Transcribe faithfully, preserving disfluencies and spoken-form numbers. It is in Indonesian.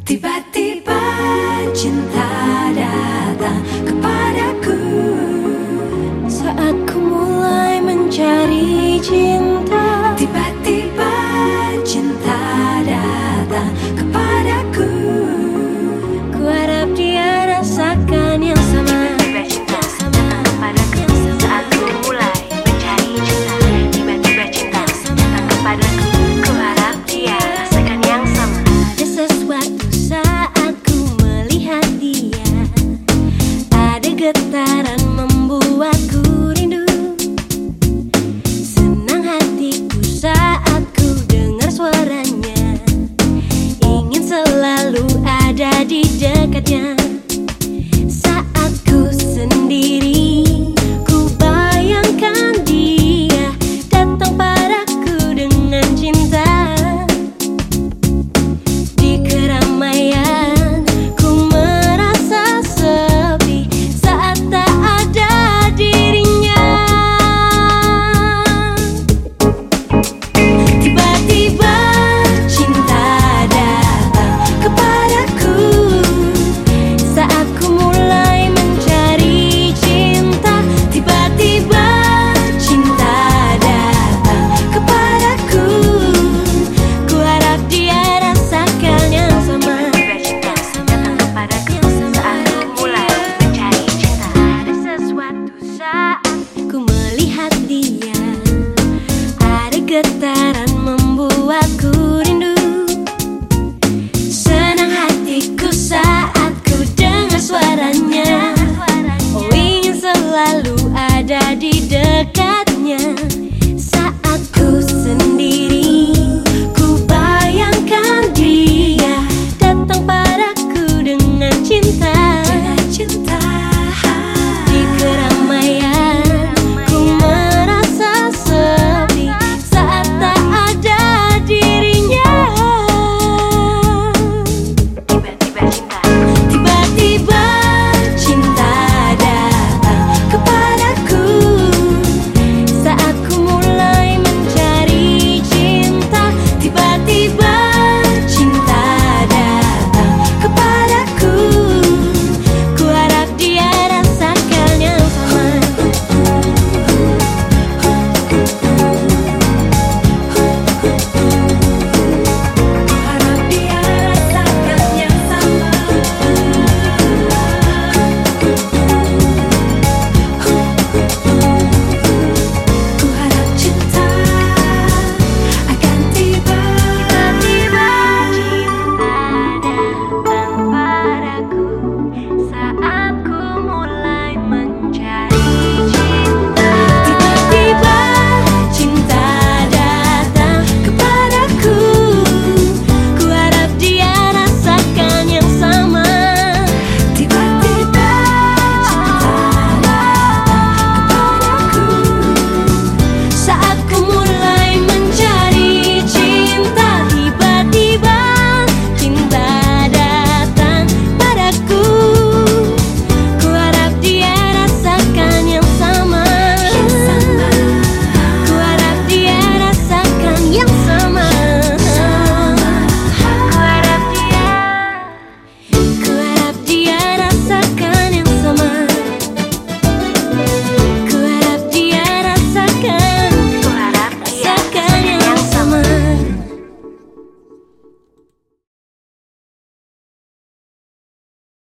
Tiba-tiba cinta datang kepadaku saat ku mulai mencari cinta. Tiba-tiba cinta datang kepadaku. Ku harap dia rasakan yang sama. Tiba-tiba cinta datang kepadaku saat ku mulai mencari cinta. Tiba-tiba cinta datang kepadaku. Ku harap dia rasakan yang sama. Ada sesuatu saat ku melihat dia, ada getaran membuatku rindu. Senang hatiku saat ku dengar suaranya, ingin selalu ada di dekatnya.